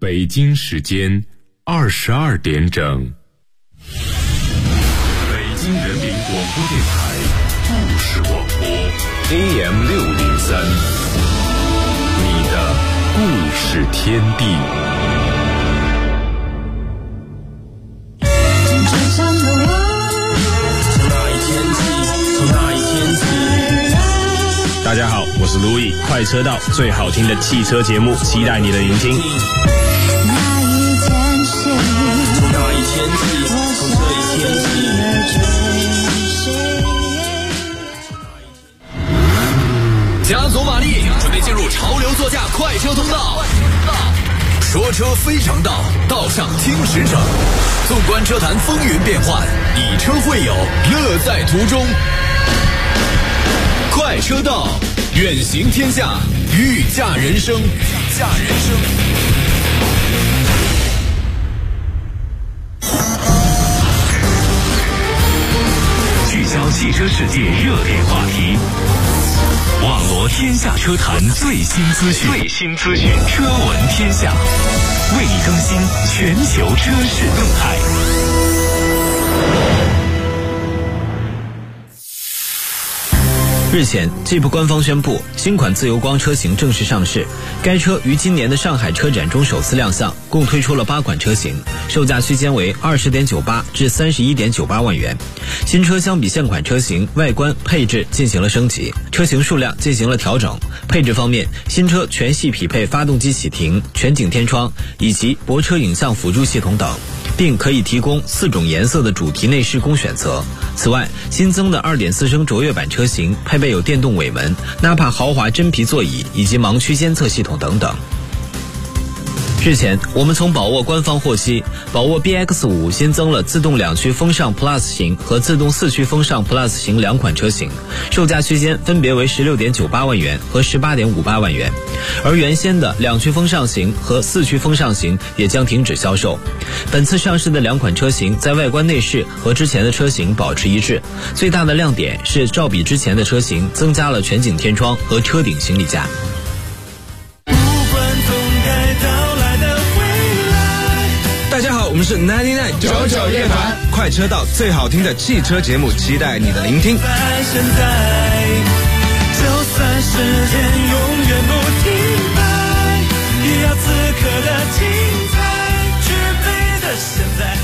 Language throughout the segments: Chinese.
北京时间22点整。北京人民广播电台故事广播 AM603， 你的故事天地。 大家好，我是路易，快车道最好听的汽车节目，期待你的聆听。 加足马力，准备进入潮流座驾快车通道。说车非常道，道上听实诚。纵观车坛风云变幻，以车会友，乐在途中。快车道，远行天下，御驾人生。 聚焦汽车世界热点话题，网罗天下车坛最新资讯，车闻天下，为你更新全球车市动态。 日前 Jeep 官方宣布新款自由光车型正式上市，该车于今年的上海车展中首次亮相，共推出了8款车型，售价区间为 20.98 至 31.98 万元。新车相比现款车型，外观配置进行了升级，车型数量进行了调整。配置方面，新车全系匹配发动机启停、全景天窗以及泊车影像辅助系统等，并可以提供4种颜色的主题内饰供选择。此外，新增的 2.4 升卓越版车型配备有电动尾门、纳帕豪华真皮座椅以及盲区监测系统等等。日前，我们从宝沃官方获悉，宝沃 BX5 新增了自动2驱风尚 Plus 型和自动4驱风尚 Plus 型2款车型，售价区间分别为 16.98 万元和 18.58 万元。而原先的2驱风尚型和4驱风尚型也将停止销售。本次上市的2款车型在外观内饰和之前的车型保持一致，最大的亮点是照比之前的车型增加了全景天窗和车顶行李架。 大家好，我们是99夜团，快车道最好听的汽车节目，期待你的聆听。 现在就算时间永远不停摆，也要此刻的精彩，具备的现在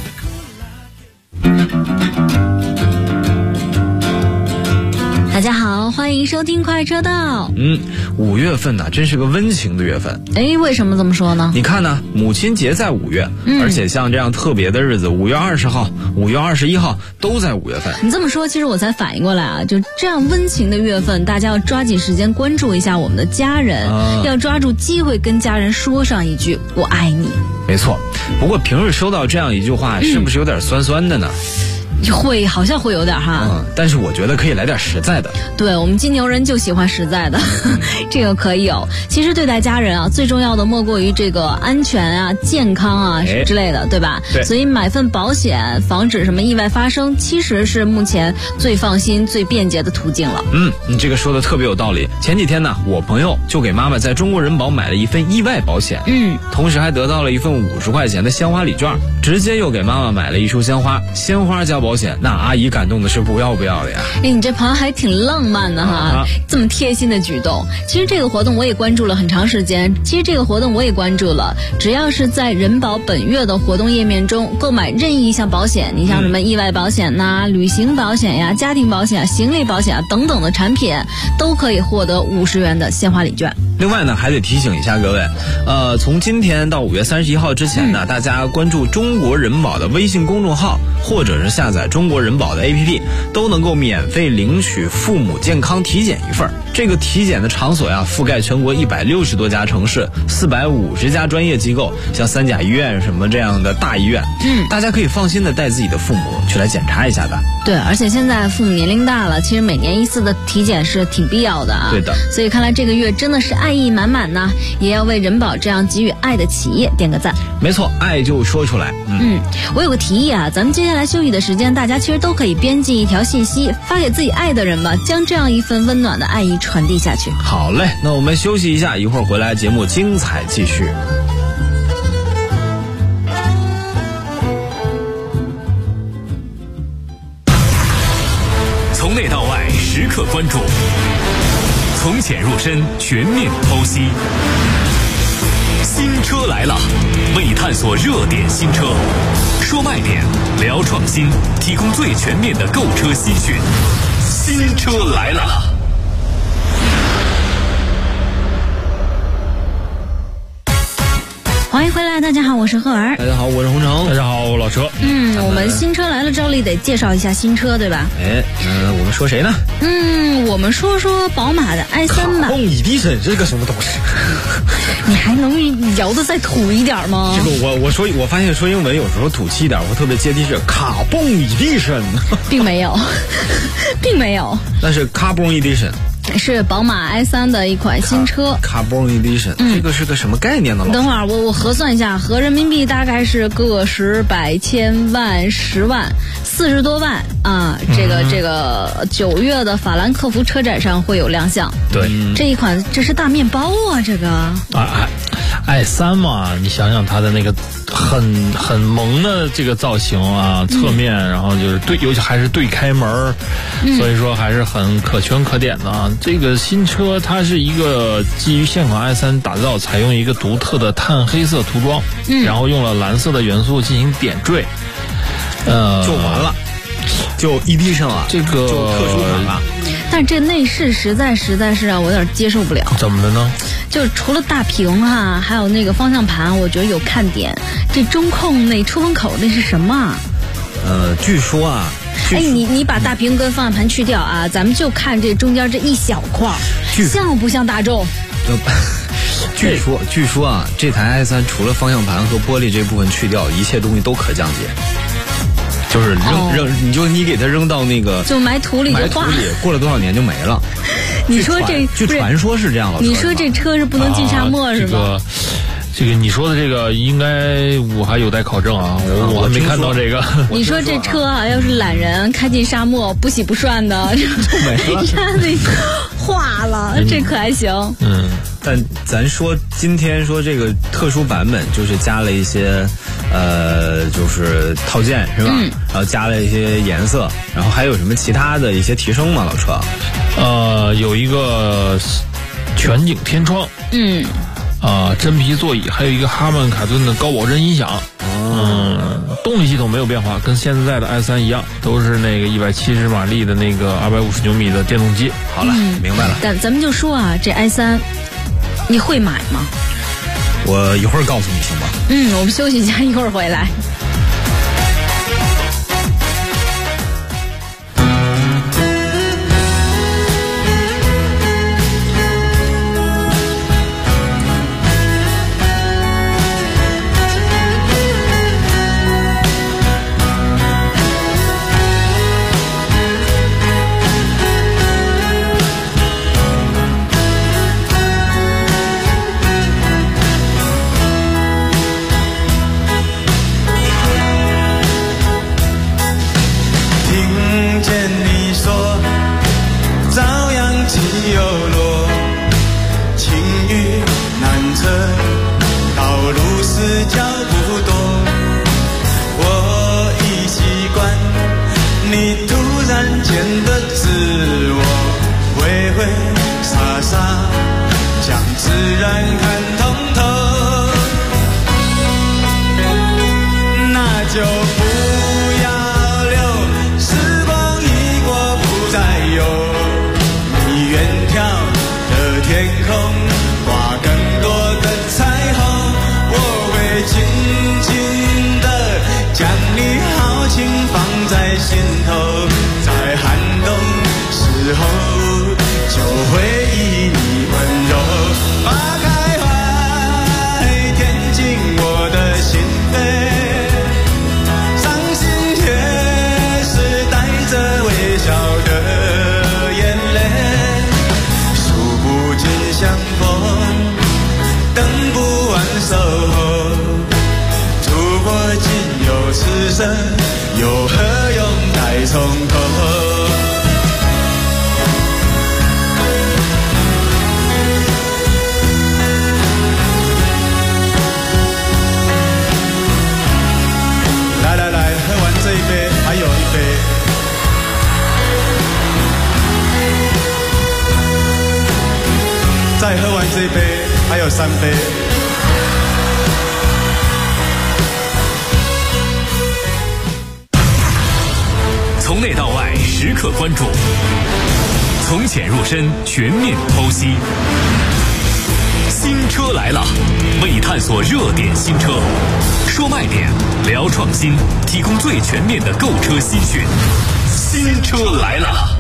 大家好，欢迎收听快车道。 5月份呢，真是个温情的月份。 为什么这么说呢？ 你看呢，母亲节在5月，而且像这样特别的日子，5月20号、5月21号都在5月份。 你这么说，其实我才反应过来啊，就这样温情的月份，大家要抓紧时间关注一下我们的家人，要抓住机会跟家人说上一句“我爱你”。 没错，不过平日收到这样一句话，是不是有点酸酸的呢？ 好像会有点哈， 但是我觉得可以来点实在的。 对，我们金牛人就喜欢实在的，这个可以有。其实对待家人啊，最重要的莫过于这个安全啊、健康啊之类的，对吧？ 对。 所以买份保险，防止什么意外发生，其实是目前最放心、最便捷的途径了。 你这个说的特别有道理。前几天呢，我朋友就给妈妈在中国人保买了一份意外保险，同时还得到了一份50块钱的鲜花礼券，直接又给妈妈买了一束鲜花，鲜花加保险，那阿姨感动的是不要的呀。 你这朋友还挺浪漫的哈，这么贴心的举动。其实这个活动我也关注了很长时间，只要是在人保本月的活动页面中购买任意一项保险，你像什么意外保险呐、旅行保险呀、家庭保险、行李保险啊等等的产品，都可以获得50元的鲜花礼券。 另外呢，还得提醒一下各位，从今天到5月31号之前呢，大家关注中国人保的微信公众号，或者是下载中国人保的 APP， 都能够免费领取父母健康体检一份。这个体检的场所呀，覆盖全国160多家城市，450家专业机构，像3甲医院什么这样的大医院。大家可以放心的带自己的父母去来检查一下的。 对，而且现在父母年龄大了，其实每年1次的体检是挺必要的啊。 对的。 所以看来这个月真的是爱意满满呢，也要为人保这样给予爱的企业点个赞。 没错，爱就说出来。 我有个提议啊，咱们接下来休息的时间，大家其实都可以编辑一条信息发给自己爱的人吧，将这样一份温暖的爱意传递下去。 好嘞，那我们休息一下，一会儿回来节目精彩继续。 态时刻关注，从浅入深，全面剖析。新车来了，为探索热点新车，说卖点，聊创新，提供最全面的购车资讯。新车来了。 欢迎回来，大家好，我是赫尔。 大家好，我是洪城。 大家好，我老车。 我们新车来了，照例得介绍一下新车，对吧？ 我们说谁呢？ 我们说宝马的 i3 吧。 卡蹦Edition这个什么东西？ 你还能聊得再土一点吗？ 这个我发现说英文有时候土气一点，我特别接地气。卡蹦Edition， 并没有，并没有。 但是 Carbon Edition。 是宝马 i3 的一款新车 Carbon Edition，这个是个什么概念呢？ 等会儿我核算一下，合人民币大概是个十百千万10万40多万啊！这个9月的法兰克福车展上会有亮相。 对， 这是大面包啊，这个 i3 嘛，你想想它的那个很萌的这个造型啊，侧面，然后就是尤其还是对开门，所以说还是很可圈可点的啊。这个新车它是一个基于现款 i3 打造，采用一个独特的碳黑色涂装，然后用了蓝色的元素进行点缀， 就完了，就 Edition 了， 这个就特殊款了。 但这内饰实在是让我有点接受不了。 怎么的呢？ 就除了大屏啊，还有那个方向盘，我觉得有看点。这中控那出风口那是什么啊？ 据说啊。 你把大屏跟方向盘去掉啊，咱们就看这中间这一小块，像不像大众？ 据说啊，这台 i3 除了方向盘和玻璃这部分去掉，一切东西都可降解。就是扔，你给它扔到那个就埋土里就化， 过了多少年就没了。 你说据传说是这样，老师。 你说这车是不能进沙漠是吧？ 这个你说的这个应该我还有待考证啊，我还没看到这个。 你说这车啊，要是懒人开进沙漠不洗不涮的，一下子化了，这可还行。 但咱说今天说这个特殊版本，就是加了一些就是套件是吧？然后加了一些颜色，然后还有什么其他的一些提升吗？老车？ 有一个全景天窗。真皮座椅，还有一个哈曼卡顿的高保真音响。动力系统没有变化，跟现在的 i3 一样，都是那个170马力的那个250牛米的电动机。 好了，明白了。 咱们就说啊，这 i3 你会买吗？ 我一会儿告诉你行吗？ 我们休息一下，一会儿回来。 相逢。 再喝完这一杯，还有3杯。 从内到外时刻关注，从浅入深全面剖析。新车来了，为你探索热点新车，说卖点，聊创新，提供最全面的购车新讯。新车来了。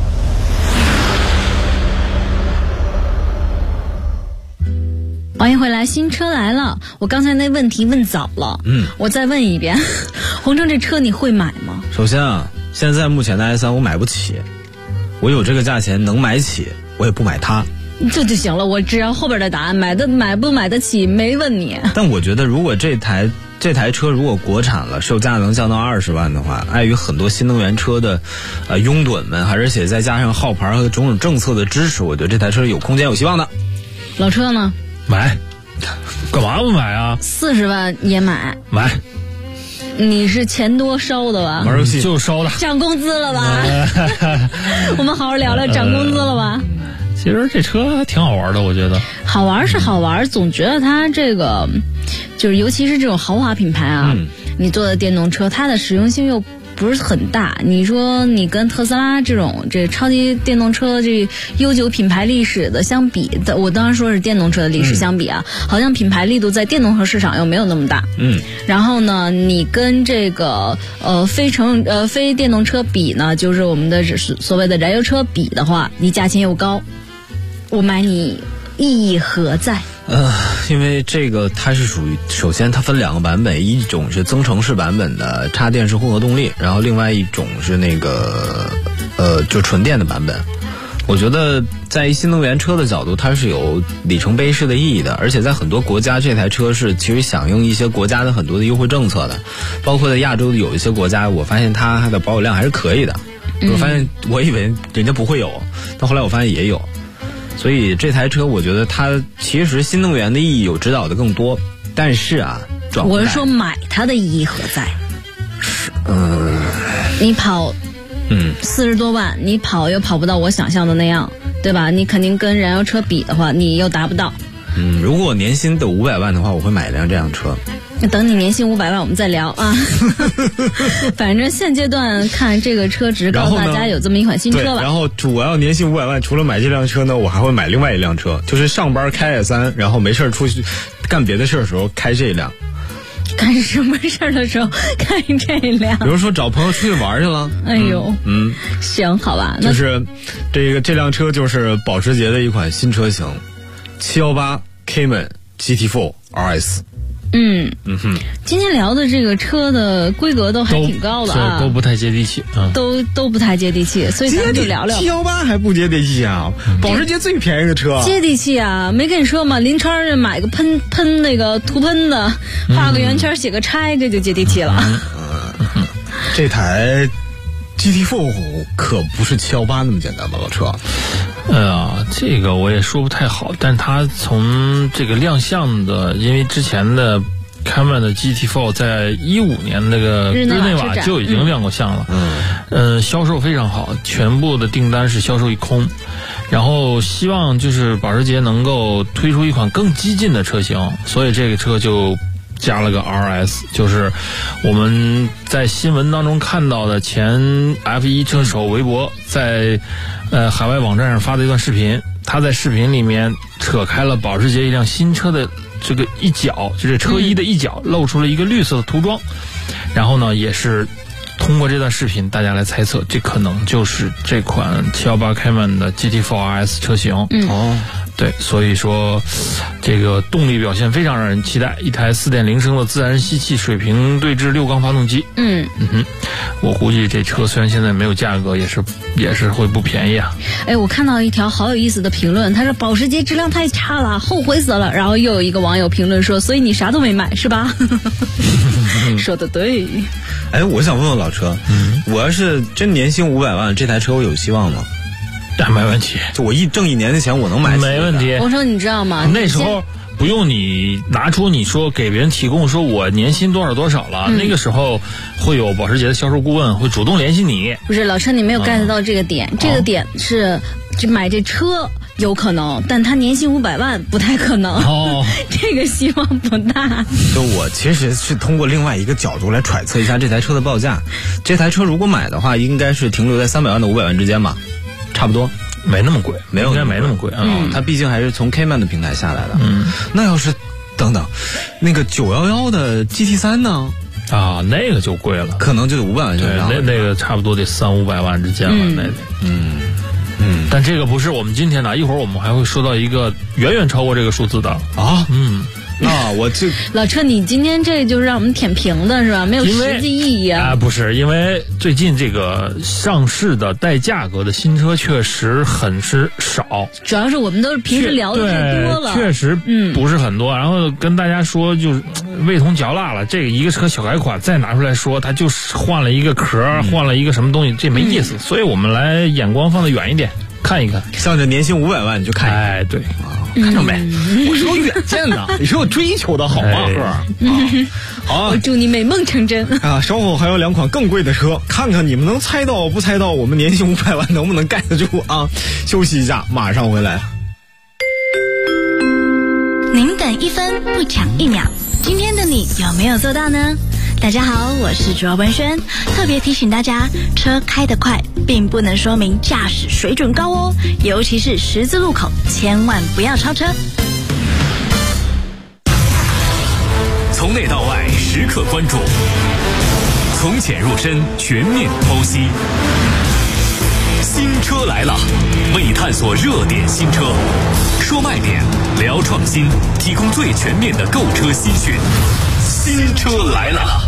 欢迎回来，新车来了。我刚才那问题问早了，我再问一遍，洪城这车你会买吗？ 首先啊，现在目前的 i3 我买不起，我有这个价钱能买起，我也不买它。 这就行了，我只要后边的答案，买不买得起没问你。 但我觉得如果这台车如果国产了，售价能降到20万的话，碍于很多新能源车的拥趸们，而且再加上号牌和种种政策的支持，我觉得这台车有空间有希望的。 老车呢？ 买，干嘛不买啊 ？40万也买。 买。 你是钱多烧的吧？ 玩游戏就烧的。 涨工资了吧？我们好好聊聊涨工资了吧？ 其实这车挺好玩的，我觉得。 好玩是好玩，总觉得它这个就是尤其是这种豪华品牌啊，你做的电动车，它的实用性又不是很大。你说你跟特斯拉这种这超级电动车这悠久品牌历史的相比的，我当然说是电动车的历史相比啊，好像品牌力度在电动车市场又没有那么大。然后呢，你跟这个非电动车比呢，就是我们的所谓的燃油车比的话，你价钱又高，我买你意义何在？ 因为这个它是属于，首先它分2个版本，一种是增程式版本的插电式混合动力，然后另外一种是那个就纯电的版本。我觉得在新能源车的角度，它是有里程碑式的意义的，而且在很多国家这台车是其实响应一些国家的很多的优惠政策的，包括在亚洲有一些国家，我发现它的保有量还是可以的。我以为人家不会有，但后来我发现也有。所以这台车我觉得它其实新能源的意义有指导的更多，但是啊， 我是说买它的意义何在？你跑40多万，你跑又跑不到我想象的那样，对吧？你肯定跟燃油车比的话，你又达不到。 如果我年薪的500万的话，我会买一辆这辆车。 等你年薪500万我们再聊啊。反正现阶段看这个车值，告诉大家有这么一款新车吧。 然后我要年薪500万，除了买这辆车呢，我还会买另外一辆车，就是上班开 i3，然后没事出去干别的事的时候开这辆。 干什么事儿的时候开这辆？ 比如说找朋友出去玩去了。 哎呦，行，好吧。 就是这辆车就是保时捷的一款新车型，718 Cayman GT4 RS。 今天聊的这个车的规格都还挺高的啊， 都不太接地气， 都不太接地气，所以咱们就聊聊。 718还不接地气啊？保时捷最便宜的车接地气啊！没跟你说吗？林川买个喷那个涂喷的，画个圆圈写个拆，这就接地气了。 这台 GT4 可不是718那么简单吧，老车？ 这个我也说不太好，但它从这个亮相的，因为之前的Cayman的 GT4 在15年那个日内瓦就已经亮过相了，销售非常好，全部的订单是销售一空。然后希望就是保时捷能够推出一款更激进的车型，所以这个车就加了个 RS， 就是我们在新闻当中看到的前 F1 车手韦伯在海外网站上发的一段视频，他在视频里面扯开了保时捷一辆新车的这个一角，就是车衣的一角露出了一个绿色的涂装，然后呢也是通过这段视频大家来猜测，这可能就是这款718 Cayman 的 GT4 RS 车型。对，所以说这个动力表现非常让人期待，一台 4.0 升的自然吸气水平对置6缸发动机。我估计这车虽然现在没有价格，也是会不便宜啊。 我看到一条好有意思的评论，他说保时捷质量太差了，后悔死了。然后又有一个网友评论说，所以你啥都没买是吧？说的对。 我想问问老车，我要是真年薪500万，这台车我有希望吗？ 没问题， 就我挣一年的钱我能买， 没问题。 我说你知道吗？ 那时候不用你拿出你说给别人提供说我年薪多少了，那个时候会有保时捷的销售顾问会主动联系你。 不是老车，你没有 get 到这个点，这个点是就买这车有可能，但它年薪500万不太可能。 哦， 这个希望不大。 就我其实是通过另外一个角度来揣测一下这台车的报价。这台车如果买的话，应该是停留在300万到500万之间吧，差不多。 没那么贵， 应该没那么贵啊。 它毕竟还是从 Cayman 的平台下来的。那要是等等，那个911的 GT3 呢？ 啊，那个就贵了， 可能就得500万上。 对，那个差不多得300-500万之间了，那得。但这个不是我们今天的，一会儿我们还会说到一个远远超过这个数字的啊。那我就老车，你今天这就是让我们舔屏的是吧？没有实际意义啊！ 不是，因为最近这个上市的带价格的新车确实很是少， 主要是我们都是平时聊的太多了， 确实不是很多。然后跟大家说，就是味同嚼蜡了。这个一个车小改款再拿出来说，它就是换了一个壳，换了一个什么东西，这没意思。所以我们来眼光放得远一点，看一看， 向着年薪500万你就看一看。 哎，对。 看到没？我是有远见的，你是有追求的好吗？好， 我祝你美梦成真啊！稍后还有2款更贵的车，看看你们能猜到不猜到我们年薪500万能不能盖得住啊！休息一下，马上回来。 您等1分不抢1秒，今天的你有没有做到呢？大家好，我是卓文轩，特别提醒大家，车开得快并不能说明驾驶水准高哦，尤其是十字路口，千万不要超车。 从内到外时刻关注，从浅入深全面剖析。新车来了，为你探索热点新车，说卖点，聊创新，提供最全面的购车资讯。新车来了。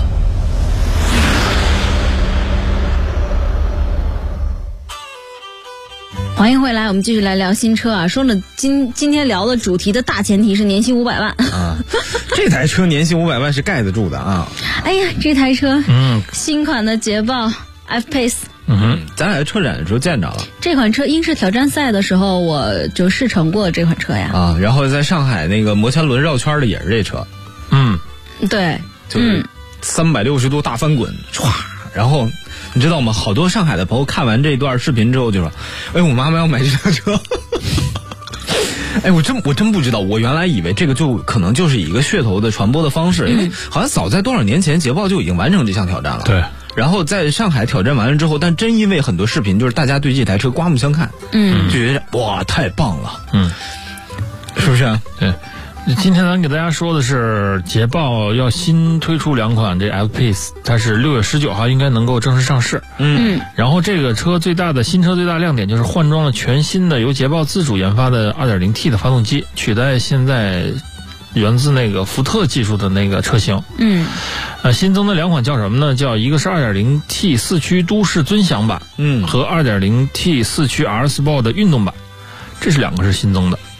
欢迎回来，我们继续来聊新车啊。说了今天聊的主题的大前提是年薪500万啊，这台车年薪500万是盖得住的啊。 哎呀，这台车，新款的捷豹 F-Pace， 咱俩在车展的时候见着了。 这款车英式挑战赛的时候，我就试乘过这款车呀。 啊，然后在上海那个摩天轮绕圈的也是这车。 对， 就是360度大翻滚，唰，然后。你知道吗？好多上海的朋友看完这段视频之后就说：“哎，我妈妈要买这辆车。”哎，我真不知道，我原来以为这个就可能就是一个噱头的传播的方式，因为好像早在多少年前，捷豹就已经完成这项挑战了。 对。 然后在上海挑战完了之后，但真因为很多视频，就是大家对这台车刮目相看，就觉得哇，太棒了，是不是？ 对。今天咱给大家说的是捷豹要新推出2款这 F-Pace， 它是6月19号应该能够正式上市。然后这个车新车最大亮点就是换装了全新的由捷豹自主研发的 2.0T 的发动机，取代现在源自那个福特技术的那个车型。新增的2款叫什么呢？叫一个是 2.0T 4驱都市尊享版，和 2.0T 4驱 R Sport 的运动版，这是2个是新增的。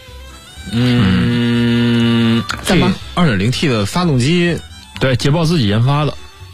怎么 ？2.0T 的发动机， 对，捷豹自己研发的，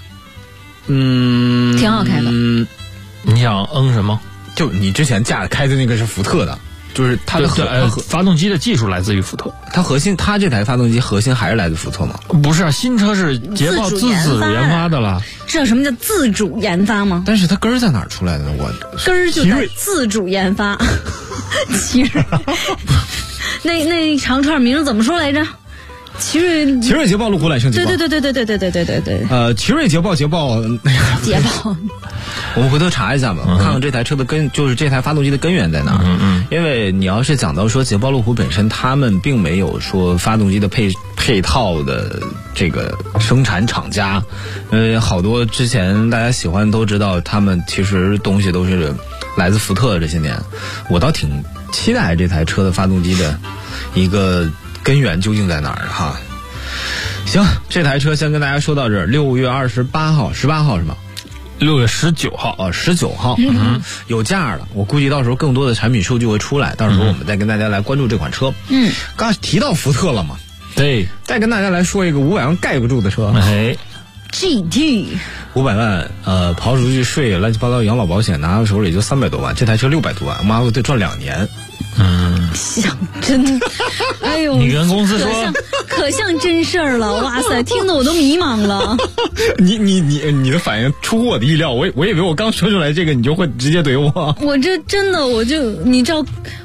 挺好开的。 你想什么？ 就你之前开的那个是福特的，就是它的发动机的技术来自于福特， 它这台发动机核心还是来自福特吗？ 不是啊，新车是捷豹自主研发的了。 知道什么叫自主研发吗？ 但是它根儿在哪儿出来的呢？ 根儿就在自主研发。奇瑞，那一长串名字怎么说来着？奇瑞捷豹路虎揽胜捷豹。 对。 奇瑞捷豹， 捷豹。 我们回头查一下吧，看看这台车的就是这台发动机的根源在哪儿。因为你要是讲到说捷豹路虎本身，他们并没有说发动机的配套的这个生产厂家，好多之前大家喜欢都知道，他们其实东西都是来自福特。这些年，我倒挺期待这台车的发动机的一个根源究竟在哪儿哈。行，这台车先跟大家说到这儿。6月18号是吗？6月19号，19号，有价了。我估计到时候更多的产品数据会出来，到时候我们再跟大家来关注这款车。刚才提到福特了嘛， 对， 再跟大家来说一个500万盖不住的车。 GT 500万，刨出去税，乱七八糟养老保险拿到手里就300多万，这台车600多万，妈，我得赚2年。 想真，哎呦， 你跟公司说， 可像真事儿了，哇塞，听得我都迷茫了。 你的反应出乎我的意料，我以为我刚说出来这个你就会直接怼我。 我这真的你知道，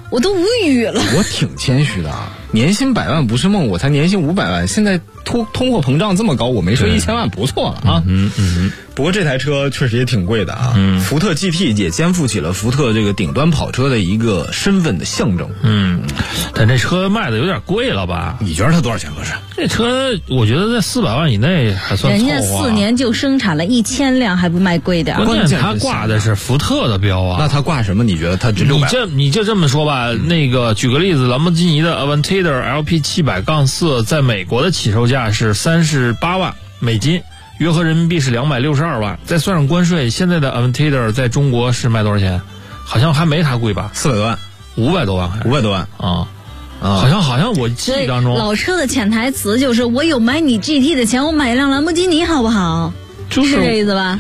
我都无语了。 我挺谦虚的啊，年薪100万不是梦，我才年薪500万，现在通货膨胀这么高，我没说1000万不错了啊。不过这台车确实也挺贵的啊。福特 GT 也肩负起了福特这个顶端跑车的一个身份的象征。 但这车卖的有点贵了吧？ 你觉得它多少钱合适？ 这车我觉得在400万以内还算凑合。 人家4年就生产了1000辆，还不卖贵点？ 关键它挂的是福特的标啊。 那它挂什么？你觉得它值600？ 你就这么说吧，那个举个例子，兰博基尼的 Aventador LP 700-4在美国的起售价是38万美金，约合人民币是262万，再算上关税，现在的 Aventador 在中国是卖多少钱？好像还没它贵吧 ？400多万 ，500多万 ，500多万啊。好像我记忆当中， 老车的潜台词就是我有买你 GT 的钱，我买一辆兰博基尼好不好？ 就是这意思吧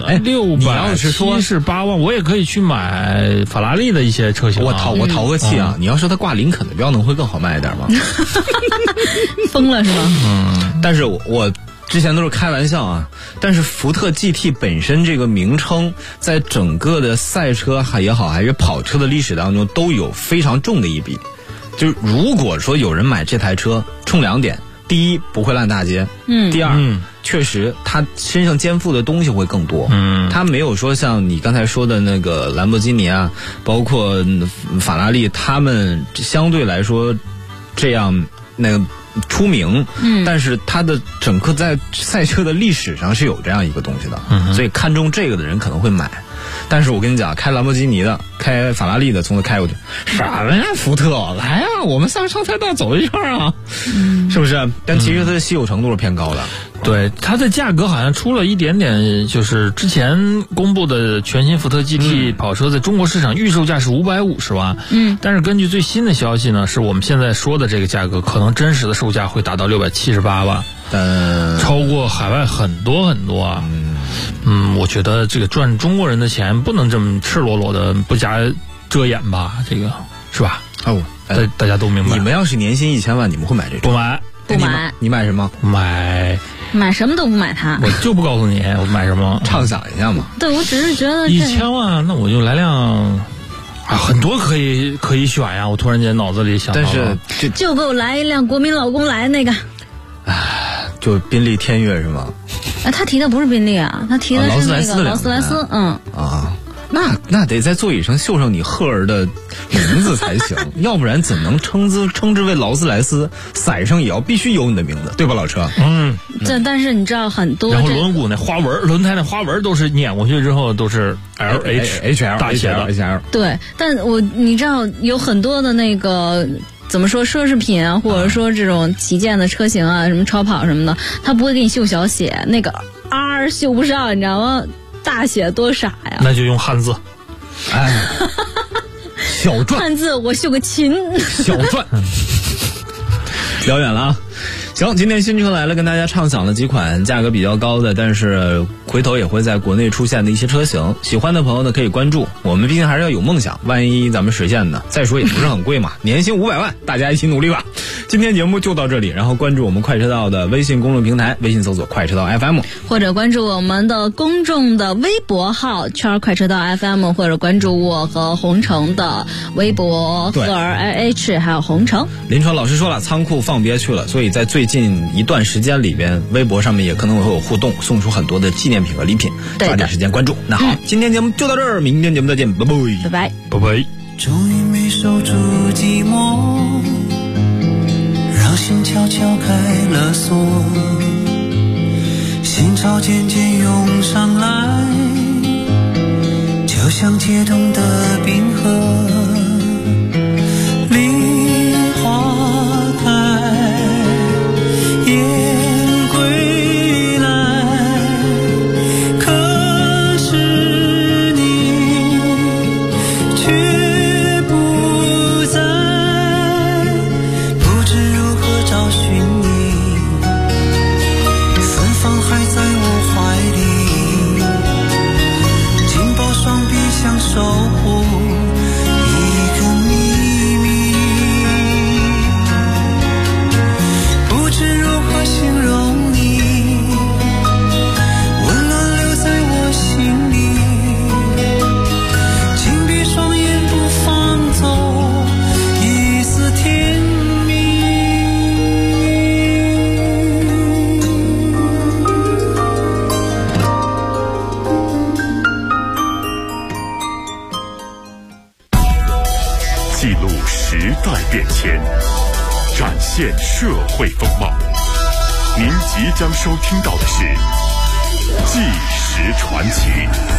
678万，我也可以去买法拉利的一些车型。 我淘个气啊！你要说他挂林肯的标，能会更好卖一点吗？ 疯了是吗？ 但是我之前都是开玩笑啊。但是福特 GT 本身这个名称，在整个的赛车也好，还是跑车的历史当中，都有非常重的一笔。就是如果说有人买这台车，冲2点。第一，不会烂大街。第二，确实他身上肩负的东西会更多。他没有说像你刚才说的那个兰博基尼啊，包括法拉利，他们相对来说这样那个出名。但是他的整个在赛车的历史上是有这样一个东西的。所以看中这个的人可能会买。但是我跟你讲，开兰博基尼的、开法拉利的，从头开过去，什么呀？福特，来啊，我们上赛道走一圈啊，是不是？但其实它的稀有程度是偏高的。 对，它的价格好像出了一点点，就是之前公布的全新福特 GT 跑车在中国市场预售价是550万。但是根据最新的消息呢，是我们现在说的这个价格，可能真实的售价会达到678万，超过海外很多很多啊。我觉得这个赚中国人的钱不能这么赤裸裸的不加遮掩吧，这个是吧？大家都明白。 你们要是年薪1000万，你们会买这种？ 不买。 你买什么？ 买什么都不买它。 我就不告诉你我买什么， 畅想一下嘛。 对，我只是觉得 1000万，那我就来辆。很多可以选呀！我突然间脑子里想到了， 但是就给我来一辆国民老公来那个。 就宾利天越是吗？ 他提的不是宾利啊，他提的是那个劳斯莱斯。 那得在座椅上绣上你赫儿的名字才行，要不然怎能称之为劳斯莱斯？伞上也要必须有你的名字，对吧，老车？ 但是你知道很多， 然后轮毂那花纹、轮胎那花纹都是碾过去之后都是 LH 大写的 HL。 对，但你知道有很多的那个。怎么说奢侈品啊，或者说这种旗舰的车型啊，什么超跑什么的，他不会给你绣小写，那个 R 绣不上，你知道吗？大写多傻呀！ 那就用汉字， 小篆汉字我绣个秦小篆。聊远了啊。行，今天新车来了，跟大家畅想了几款价格比较高的，但是回头也会在国内出现的一些车型。喜欢的朋友呢可以关注，我们毕竟还是要有梦想，万一咱们实现呢？再说也不是很贵嘛，年薪500万，大家一起努力吧。今天节目就到这里，然后关注我们快车道的微信公众平台，微信搜索快车道 FM， 或者关注我们的公众的微博号圈快车道 FM， 或者关注我和洪城的微博赫尔 LH 还有洪城。 林川老师说了，仓库放别去了，所以在最近一段时间里边，微博上面也可能会有互动，送出很多的纪念品和礼品，抓紧时间关注。那好，今天节目就到这儿，明天节目再见，拜拜， 拜拜， 拜拜。 终于没守住寂寞，让心悄悄开了锁，心潮渐渐涌上来，就像解冻的冰河。守护一时代变迁，展现社会风貌。您即将收听到的是《纪实传奇》。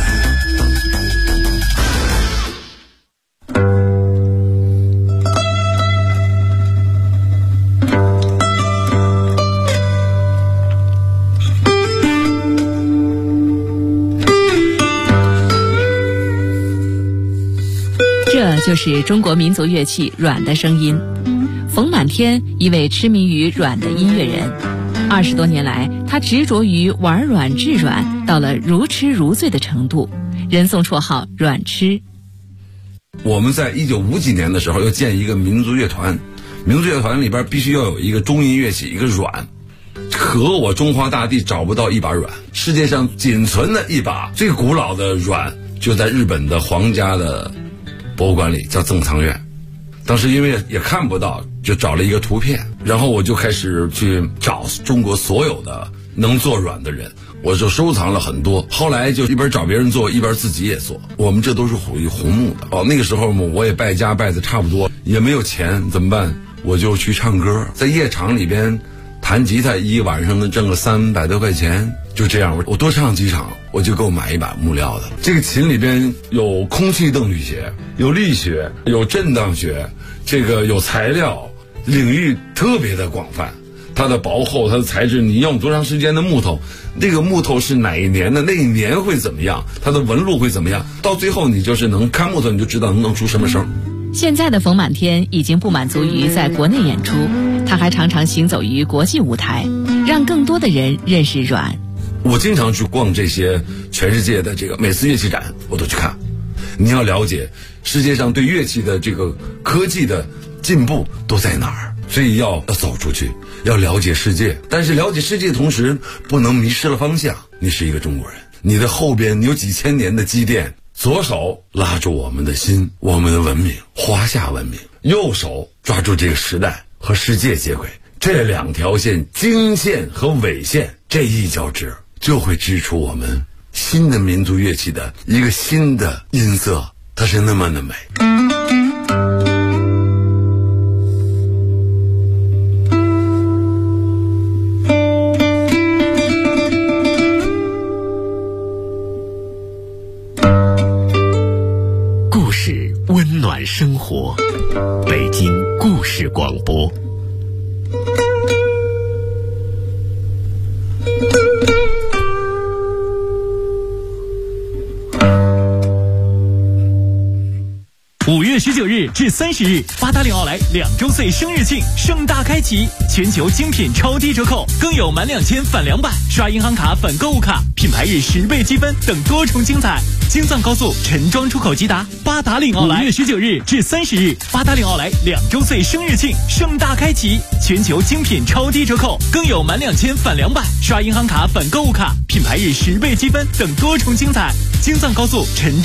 这就是中国民族乐器阮的声音。冯满天，一位痴迷于阮的音乐人。20多年来，他执着于玩阮制阮，到了如痴如醉的程度，人送绰号阮痴。 我们在1950几年的时候要建一个民族乐团，民族乐团里边必须要有一个中音乐器，一个阮。可我中华大地找不到一把阮，世界上仅存的一把最古老的阮就在日本的皇家的博物馆里，叫赠藏院。当时因为也看不到，就找了一个图片，然后我就开始去找中国所有的能做阮的人，我就收藏了很多。后来就一边找别人做，一边自己也做。我们这都是属于红木的。那个时候我也败家败的差不多，也没有钱，怎么办？我就去唱歌，在夜场里边弹吉他，一晚上能挣个300多块钱。就这样，我多唱几场，我就够买一把木料的。这个琴里边有空气动力学，有力学，有震荡学，这个有材料，领域特别的广泛。它的薄厚，它的材质，你用多长时间的木头，那个木头是哪一年的，那一年会怎么样，它的纹路会怎么样，到最后你就是能看木头，你就知道能弄出什么声。 现在的冯满天已经不满足于在国内演出，他还常常行走于国际舞台，让更多的人认识阮。 我经常去逛这些全世界的这个每次乐器展，我都去看。你要了解世界上对乐器的这个科技的进步都在哪儿，所以要走出去，要了解世界。但是了解世界的同时，不能迷失了方向。你是一个中国人，你的后边有几千年的积淀，左手拉住我们的心，我们的文明，华夏文明；右手抓住这个时代和世界接轨。这两条线，经线和纬线，这一交织，就会织出我们新的民族乐器的一个新的音色，它是那么的美。 故事温暖生活，北京故事广播。 5月19日至30日，八达岭奥莱2周岁生日庆盛大开启，全球精品超低折扣，更有满2000返200，刷银行卡返购物卡，品牌日10倍积分等多重精彩。京藏高速陈庄出口吉达，八达岭奥莱5月19日至30日，八达岭奥莱2周岁生日庆盛大开启，全球精品超低折扣，更有满2000返200，刷银行卡返购物卡，品牌日10倍积分等多重精彩。京藏高速陈